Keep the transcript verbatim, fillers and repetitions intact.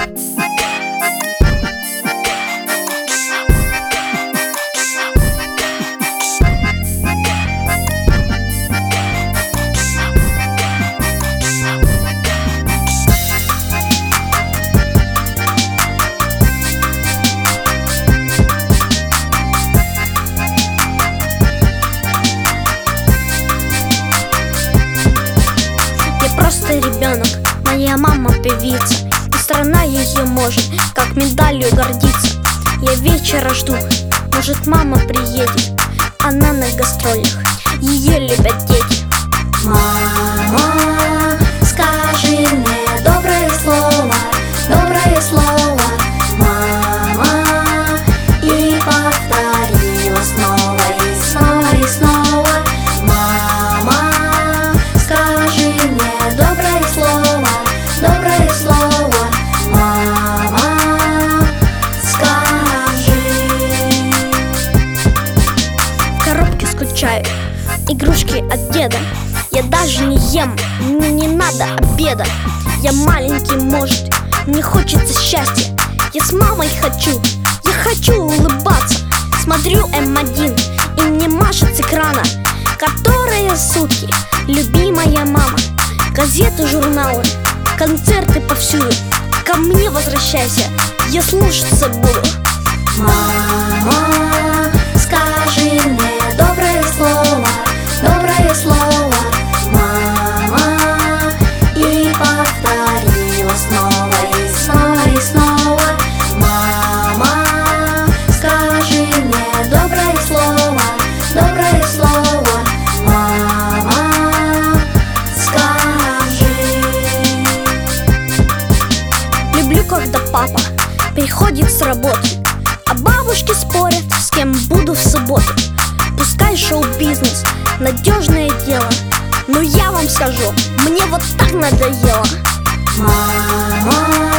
Просто ребенок, моя мама певица, и страна ее может как медалью гордиться. Я вечера жду, может мама приедет, она на гастролях, ее любят дети. Мама, скажи мне доброе слово, доброе слово, мама, и повторила снова и снова и снова. Мама, скажи мне доброе слово, доброе слово, мама, скажи. В коробке скучаю, игрушки от деда. Я даже не ем, мне не надо обеда. Я маленький, может, мне хочется счастья. Я с мамой хочу, я хочу улыбаться. Смотрю эм один, и мне машет с экрана. Которые сутки, любимая мама. Газеты, журналы, концерты повсюду. Ко мне возвращайся, я слушаться буду. Мама, скажи мне доброе слово, доброе слово, мама, и повторила снова и снова и снова. Мама, скажи мне доброе слово, доброе слово, мама, скажи. Люблю, когда папа приходит с работы, а бабушки спорят, с кем буду в субботу. Пускай шоу-бизнес — надежное дело, но я вам скажу, мне вот так надоело. Мама,